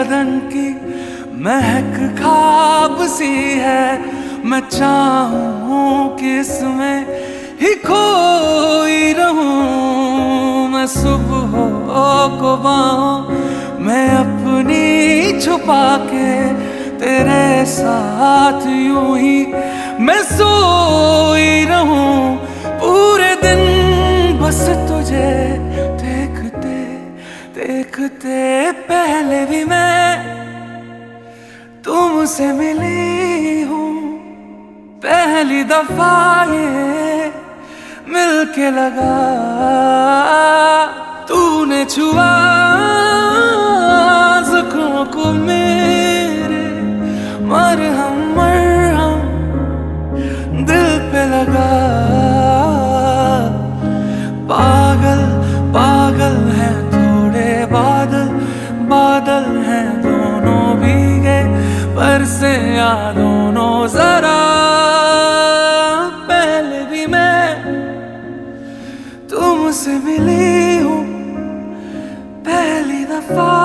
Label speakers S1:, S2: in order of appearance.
S1: बदन की महक ख्वाब सी है। मैं चाहूं कि इसमें ही खोई रहूं। मैं सुबह को बाहों मैं अपनी छुपा के तेरे साथ यूं ही मैं सोई रहूं। पूरे दिन बस तुझे देखते देखते पहले भी मैं तुमसे मिली हूँ। पहली दफा ये मिलके लगा तूने छुआ ज़ख्मों को मेरे। मरहम मरहम दिल पे लगा। पागल पागल हैं थोड़े बादल, बादल हैं दोनों भीगे बरसे या दोनों जरा। पहले भी मैं तुमसे मिली हूँ पहली दफा।